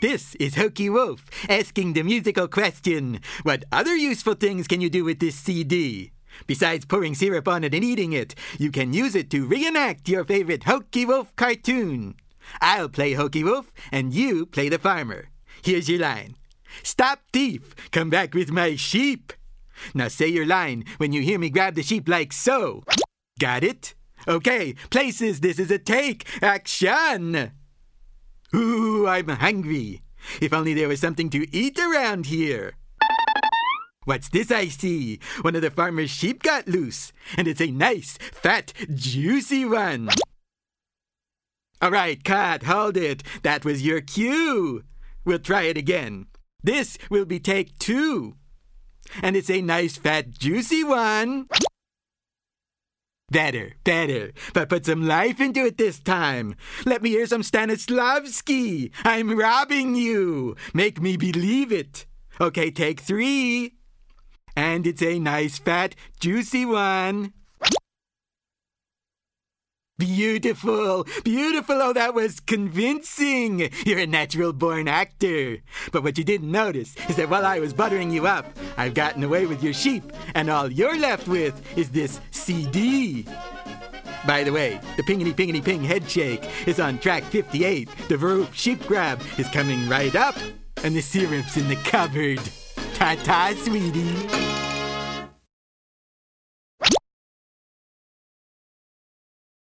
This is Hokey Wolf asking the musical question, what other useful things can you do with this CD? Besides pouring syrup on it and eating it, you can use it to reenact your favorite Hokey Wolf cartoon. I'll play Hokey Wolf, and you play the farmer. Here's your line. Stop thief, come back with my sheep. Now say your line when you hear me grab the sheep like so. Got it? Okay, places, this is a take. Action! Ooh, I'm hungry. If only there was something to eat around here. What's this I see? One of the farmer's sheep got loose, and it's a nice, fat, juicy one. All right, cut, hold it. That was your cue. We'll try it again. This will be take 2. And it's a nice, fat, juicy one. Better. But put some life into it this time. Let me hear some Stanislavski. I'm robbing you. Make me believe it. Okay, take 3. And it's a nice, fat, juicy one. Beautiful. Oh, that was convincing. You're a natural-born actor. But what you didn't notice is that while I was buttering you up, I've gotten away with your sheep, and all you're left with is this CD. By the way, the pingity-pingity-ping head shake is on track 58. The Vroop sheep grab is coming right up, and the syrup's in the cupboard. Ta-ta, sweetie.